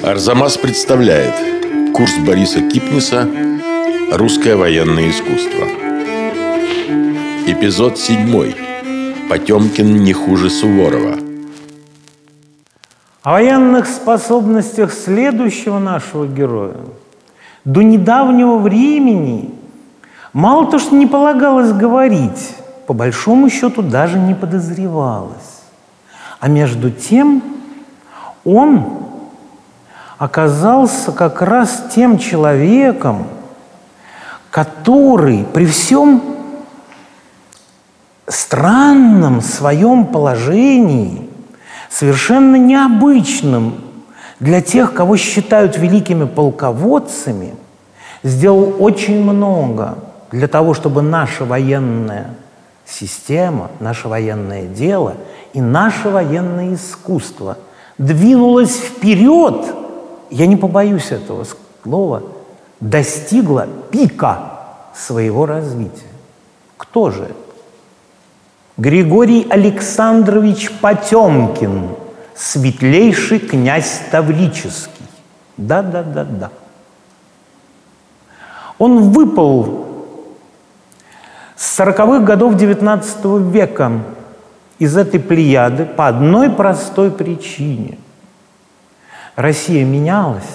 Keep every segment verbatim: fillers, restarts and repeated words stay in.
Арзамас представляет курс Бориса Кипниса «Русское военное искусство». Эпизод седьмой. Потемкин не хуже Суворова. О военных способностях следующего нашего героя до недавнего времени мало то, что не полагалось говорить, по большому счету даже не подозревалось. А между тем он оказался как раз тем человеком, который при всем странном своем положении, совершенно необычным для тех, кого считают великими полководцами, сделал очень много для того, чтобы наша военная система, наше военное дело и наше военное искусство двинулось вперед, я не побоюсь этого слова, достигло пика своего развития. Кто же это? Григорий Александрович Потемкин, светлейший князь Таврический. Да-да-да-да. Он выпал с сороковых годов девятнадцатого века из этой плеяды по одной простой причине. Россия менялась,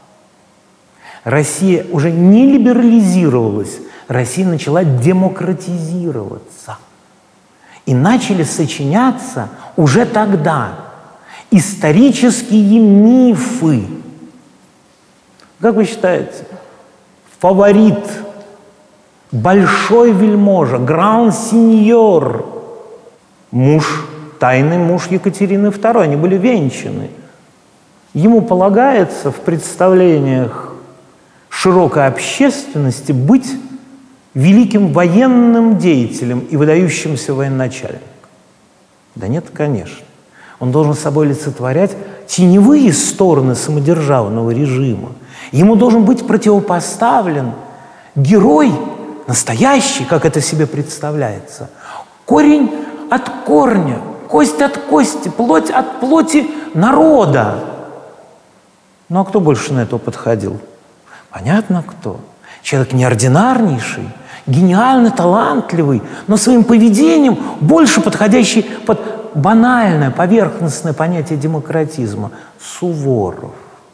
Россия уже не либерализировалась, Россия начала демократизироваться. И начали сочиняться уже тогда исторические мифы. Как вы считаете, фаворит, большой вельможа, гран-сеньор, муж, тайный муж Екатерины второй, они были венчаны. Ему полагается в представлениях широкой общественности быть великим военным деятелем и выдающимся военачальником. Да нет, конечно. Он должен собой олицетворять теневые стороны самодержавного режима. Ему должен быть противопоставлен герой настоящий, как это себе представляется. Корень от корня, кость от кости, плоть от плоти народа. Ну а кто больше на это подходил? Понятно, кто. Человек неординарнейший, гениально талантливый, но своим поведением больше подходящий под банальное, поверхностное понятие демократизма. Суворов.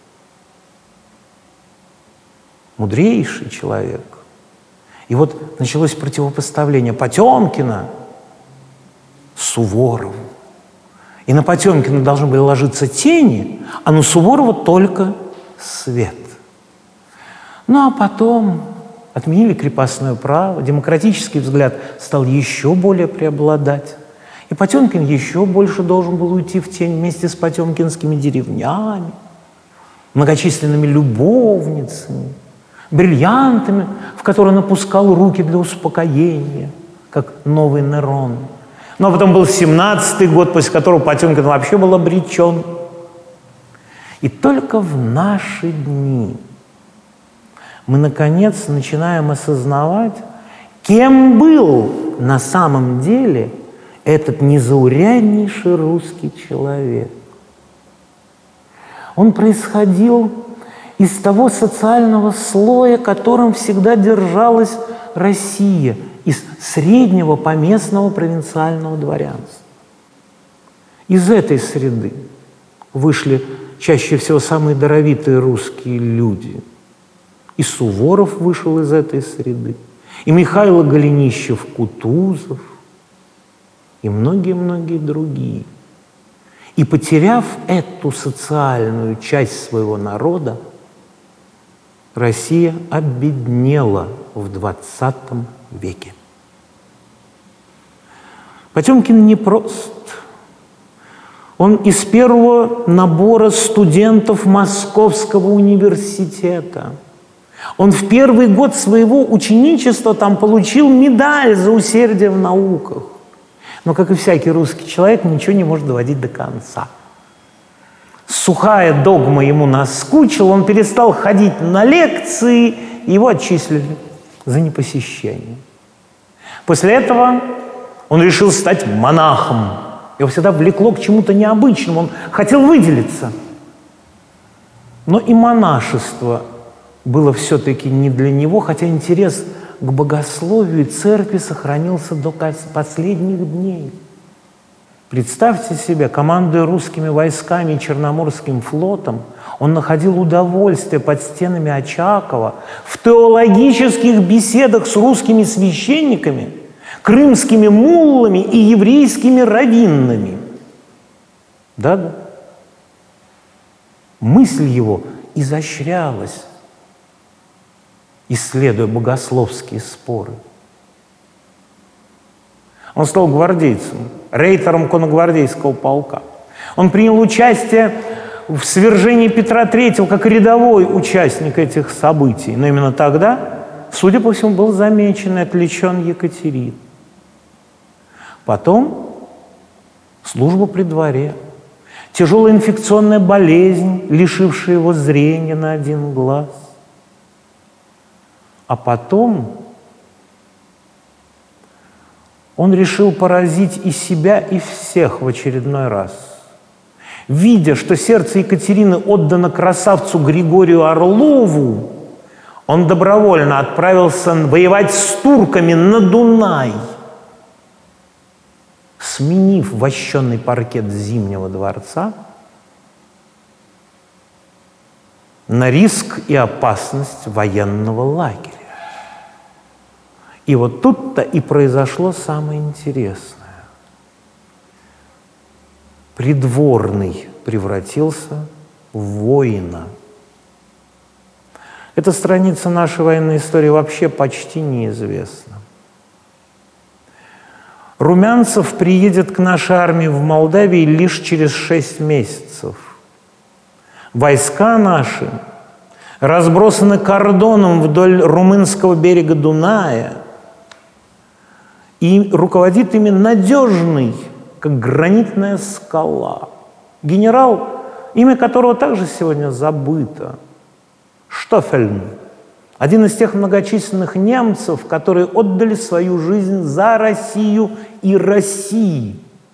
Мудрейший человек. И вот началось противопоставление Потемкина Суворову. И на Потемкина должны были ложиться тени, а на Суворова только свет. Ну а потом отменили крепостное право, демократический взгляд стал еще более преобладать. И Потемкин еще больше должен был уйти в тень вместе с потемкинскими деревнями, многочисленными любовницами, бриллиантами, в которые напускал руки для успокоения, как новый Нерон. Ну а потом был семнадцатый год, после которого Потемкин вообще был обречен. И только в наши дни мы, наконец, начинаем осознавать, кем был на самом деле этот незауряднейший русский человек. Он происходил из того социального слоя, которым всегда держалась Россия, из среднего поместного провинциального дворянства. Из этой среды вышли чаще всего самые даровитые русские люди. И Суворов вышел из этой среды, и Михаил Голенищев-Кутузов, и многие-многие другие. И потеряв эту социальную часть своего народа, Россия обеднела в двадцатом веке. Потемкин непрост. Он из первого набора студентов Московского университета. Он в первый год своего ученичества там получил медаль за усердие в науках. Но, как и всякий русский человек, ничего не может доводить до конца. Сухая догма ему наскучила, он перестал ходить на лекции, и его отчислили за непосещение. После этого он решил стать монахом. Его всегда влекло к чему-то необычному, он хотел выделиться. Но и монашество было все-таки не для него, хотя интерес к богословию и церкви сохранился до последних дней. Представьте себе, командуя русскими войсками и Черноморским флотом, он находил удовольствие под стенами Очакова в теологических беседах с русскими священниками, крымскими муллами и еврейскими раввинами. Да-да. Мысль его изощрялась, исследуя богословские споры. Он стал гвардейцем, рейтером конногвардейского полка. Он принял участие в свержении Петра Третьего как рядовой участник этих событий. Но именно тогда, судя по всему, был замечен и отвлечен Екатерин. Потом служба при дворе, тяжелая инфекционная болезнь, лишившая его зрения на один глаз. А потом он решил поразить и себя, и всех в очередной раз. Видя, что сердце Екатерины отдано красавцу Григорию Орлову, он добровольно отправился воевать с турками на Дунай, сменив вощенный паркет Зимнего дворца на риск и опасность военного лагеря. И вот тут-то и произошло самое интересное. Придворный превратился в воина. Эта страница нашей военной истории вообще почти неизвестна. Румянцев приедет к нашей армии в Молдавии лишь через шесть месяцев. Войска наши разбросаны кордоном вдоль румынского берега Дуная, и руководит ими надежный, как гранитная скала, генерал, имя которого также сегодня забыто, Штофельн, один из тех многочисленных немцев, которые отдали свою жизнь за Россию и Россию.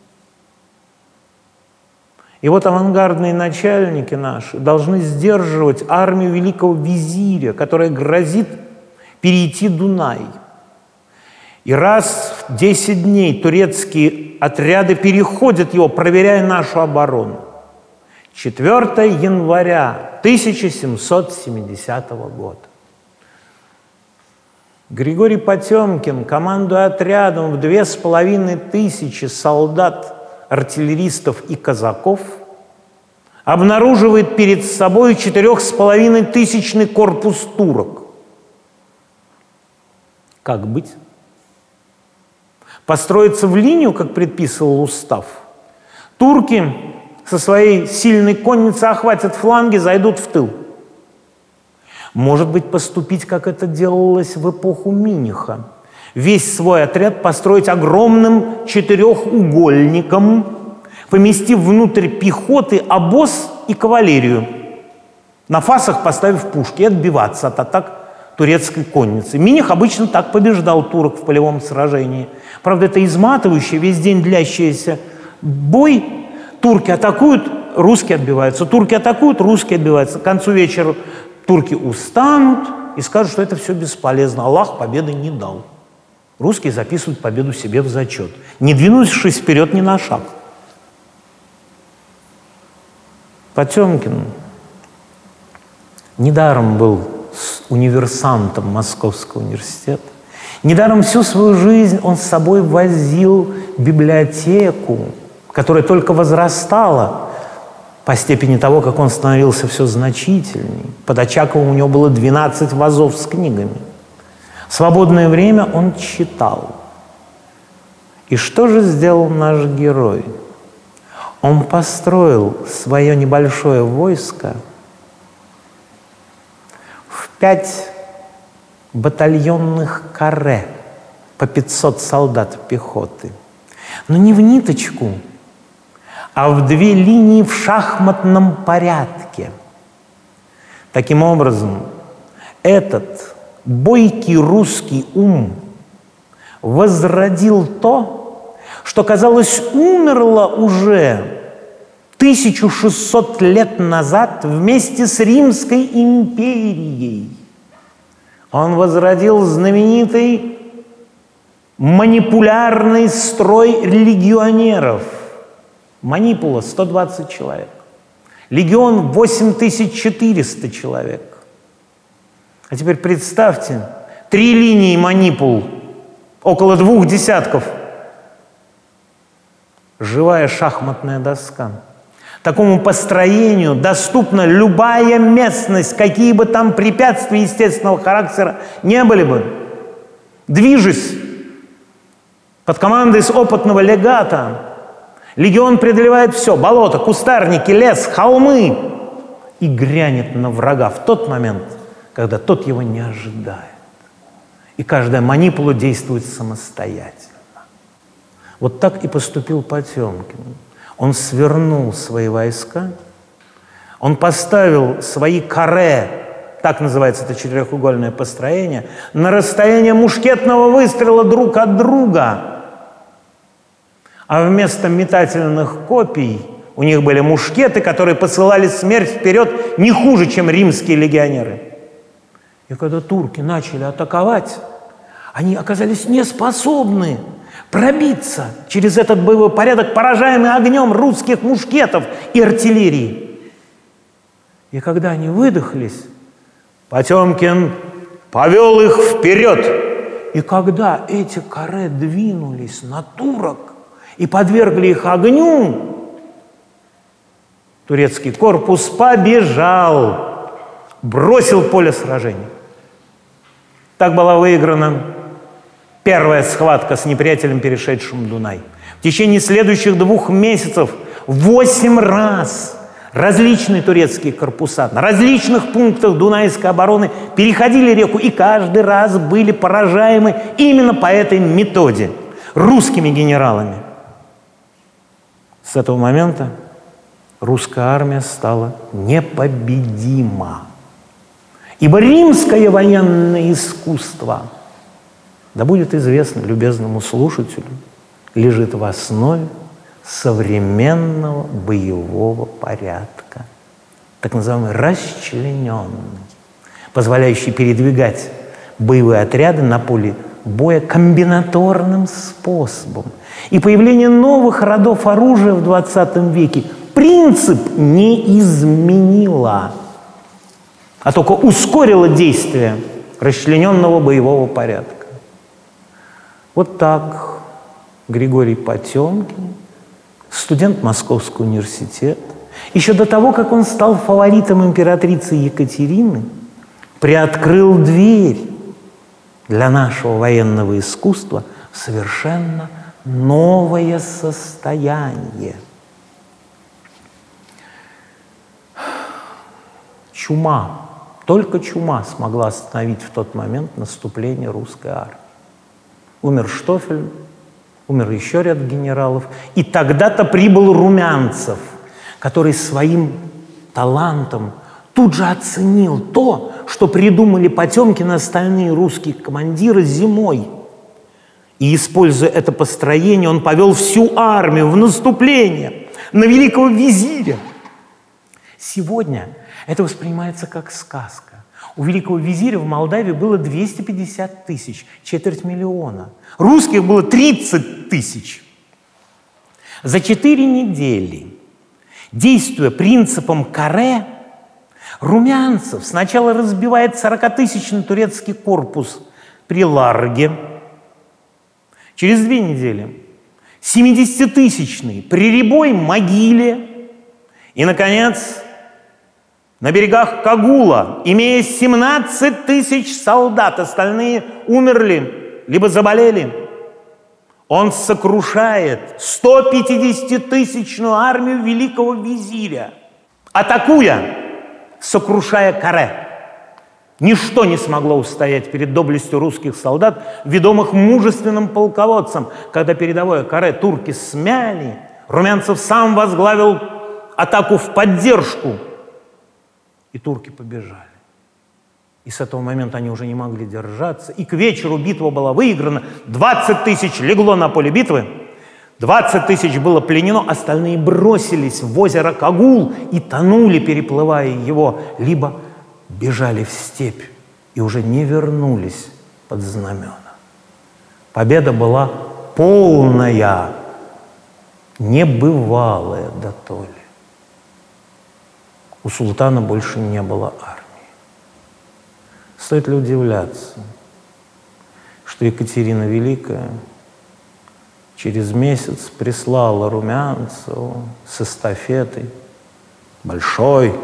И вот авангардные начальники наши должны сдерживать армию великого визиря, которая грозит перейти Дунай. И раз в десять дней турецкие отряды переходят его, проверяя нашу оборону. четвёртого января тысяча семьсот семидесятого года. Григорий Потемкин, командуя отрядом в две с половиной тысячи солдат, артиллеристов и казаков, обнаруживает перед собой четырех с половиной тысячный корпус турок. Как быть? Построиться в линию, как предписывал устав. Турки со своей сильной конницей охватят фланги, зайдут в тыл. Может быть, поступить, как это делалось в эпоху Миниха. Весь свой отряд построить огромным четырехугольником, поместив внутрь пехоты обоз и кавалерию, на фасах поставив пушки и отбиваться от атак турецкой конницы. Миних обычно так побеждал турок в полевом сражении. Правда, это изматывающий, весь день длящийся бой. Турки атакуют, русские отбиваются. Турки атакуют, русские отбиваются. К концу вечера турки устанут и скажут, что это все бесполезно. Аллах победы не дал. Русские записывают победу себе в зачет, не двинувшись вперед ни на шаг. Потемкин недаром был универсантом Московского университета. Недаром всю свою жизнь он с собой возил библиотеку, которая только возрастала по степени того, как он становился все значительней. Под Очаковым у него было двенадцать вазов с книгами. В свободное время он читал. И что же сделал наш герой? Он построил свое небольшое войско в пять батальонных каре по пятьсот солдат пехоты. Но не в ниточку, а в две линии в шахматном порядке. Таким образом, этот бойкий русский ум возродил то, что, казалось, умерло уже тысяча шестьсот лет назад вместе с Римской империей он возродил знаменитый манипулярный строй легионеров. Манипула – сто двадцать человек. Легион – восемь тысяч четыреста человек. А теперь представьте, три линии манипул, около двух десятков. Живая шахматная доска. Такому построению доступна любая местность, какие бы там препятствия естественного характера не были бы. Движись под командой с опытного легата, легион преодолевает все: болото, кустарники, лес, холмы, и грянет на врага в тот момент, когда тот его не ожидает. И каждая манипула действует самостоятельно. Вот так и поступил Потемкин. Он свернул свои войска, он поставил свои каре, так называется это четырехугольное построение, на расстояние мушкетного выстрела друг от друга. А вместо метательных копий у них были мушкеты, которые посылали смерть вперед не хуже, чем римские легионеры. И когда турки начали атаковать, они оказались неспособны пробиться через этот боевой порядок, поражаемый огнем русских мушкетов и артиллерии. И когда они выдохлись, Потемкин повел их вперед. И когда эти каре двинулись на турок и подвергли их огню, турецкий корпус побежал, бросил поле сражения. Так была выиграна первая схватка с неприятелем, перешедшим Дунай. В течение следующих двух месяцев восемь раз различные турецкие корпуса на различных пунктах Дунайской обороны переходили реку и каждый раз были поражаемы именно по этой методе русскими генералами. С этого момента русская армия стала непобедима. Ибо римское военное искусство, да будет известно любезному слушателю, лежит в основе современного боевого порядка, так называемый расчлененный, позволяющий передвигать боевые отряды на поле боя комбинаторным способом. И появление новых родов оружия в двадцатом веке принцип не изменило, а только ускорило действие расчлененного боевого порядка. Вот так Григорий Потемкин, студент Московского университета, еще до того, как он стал фаворитом императрицы Екатерины, приоткрыл дверь для нашего военного искусства в совершенно новое состояние. Чума, только чума смогла остановить в тот момент наступление русской армии. Умер Штофель, умер еще ряд генералов. И тогда-то прибыл Румянцев, который своим талантом тут же оценил то, что придумали Потемкин и остальные русские командиры зимой. И, используя это построение, он повел всю армию в наступление на великого визиря. Сегодня это воспринимается как сказка. У великого визиря в Молдавии было двести пятьдесят тысяч, четверть миллиона. Русских было тридцать тысяч. За четыре недели, действуя принципом каре, Румянцев сначала разбивает сорокатысячный турецкий корпус при Ларге. Через две недели семидесятитысячный при Рябой Могиле. И, наконец, на берегах Кагула, имея семнадцать тысяч солдат, остальные умерли, либо заболели, он сокрушает сто пятидесятитысячную армию великого визиря, атакуя, сокрушая каре. Ничто не смогло устоять перед доблестью русских солдат, ведомых мужественным полководцем. Когда передовое каре турки смяли, Румянцев сам возглавил атаку в поддержку, и турки побежали. И с этого момента они уже не могли держаться. И к вечеру битва была выиграна. двадцать тысяч легло на поле битвы. двадцать тысяч было пленено, остальные бросились в озеро Кагул и тонули, переплывая его, либо бежали в степь и уже не вернулись под знамена. Победа была полная, небывалая дотоле. У султана больше не было армии. Стоит ли удивляться, что Екатерина Великая через месяц прислала Румянцеву с эстафетой большой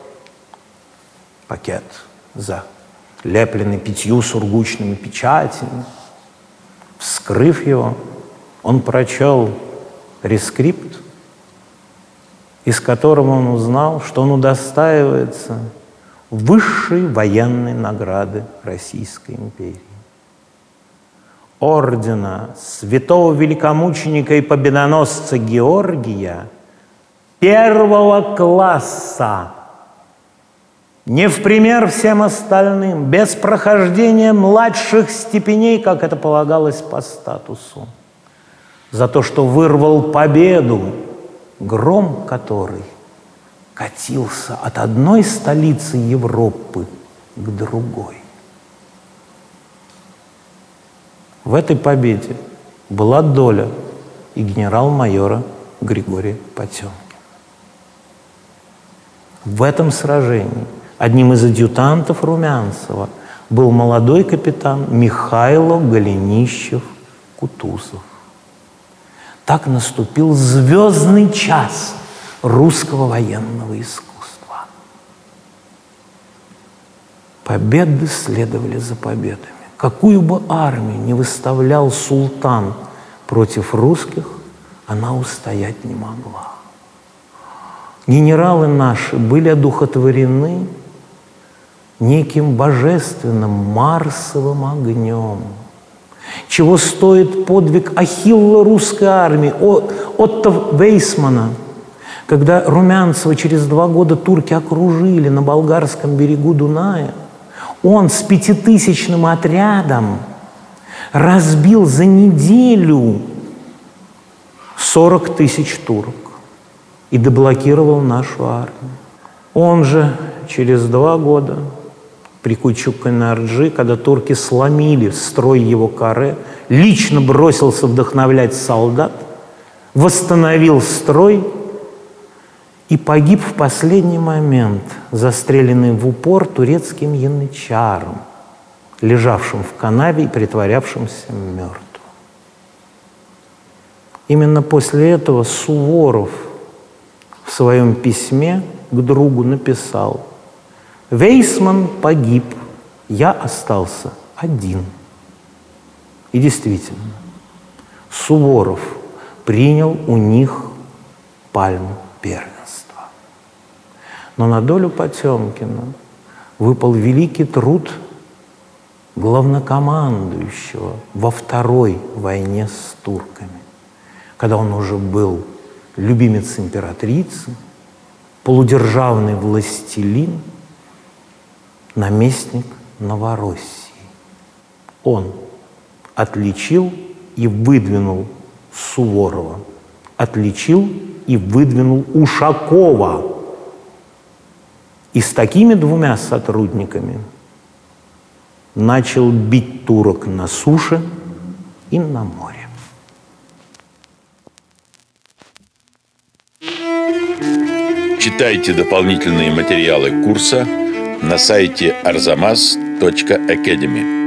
пакет, залепленный пятью сургучными печатями. Вскрыв его, он прочел рескрипт, из которого он узнал, что он удостаивается высшей военной награды Российской империи. Ордена святого великомученика и победоносца Георгия первого класса, не в пример всем остальным, без прохождения младших степеней, как это полагалось по статусу, за то, что вырвал победу, гром которой катился от одной столицы Европы к другой. В этой победе была доля и генерал-майора Григория Потемкина. В этом сражении одним из адъютантов Румянцева был молодой капитан Михайло Голенищев-Кутузов. Так наступил звездный час русского военного искусства. Победы следовали за победами. Какую бы армию ни выставлял султан против русских, она устоять не могла. Генералы наши были одухотворены неким божественным марсовым огнем. Чего стоит подвиг Ахилла русской армии, Отто Вейсмана, когда Румянцева через два года турки окружили на болгарском берегу Дуная, он с пятитысячным отрядом разбил за неделю сорок тысяч турок и деблокировал нашу армию. Он же через два года при Кучук-Энерджи, когда турки сломили строй его каре, лично бросился вдохновлять солдат, восстановил строй и погиб в последний момент, застреленный в упор турецким янычаром, лежавшим в канаве и притворявшимся мертвым. Именно после этого Суворов в своем письме к другу написал: «Вейсман погиб, я остался один». И действительно, Суворов принял у них пальму первенства. Но на долю Потемкина выпал великий труд главнокомандующего во второй войне с турками, когда он уже был любимец императрицы, полудержавный властелин, наместник Новороссии. Он отличил и выдвинул Суворова, отличил и выдвинул Ушакова. И с такими двумя сотрудниками начал бить турок на суше и на море. Читайте дополнительные материалы курса на сайте арзамас точка академи.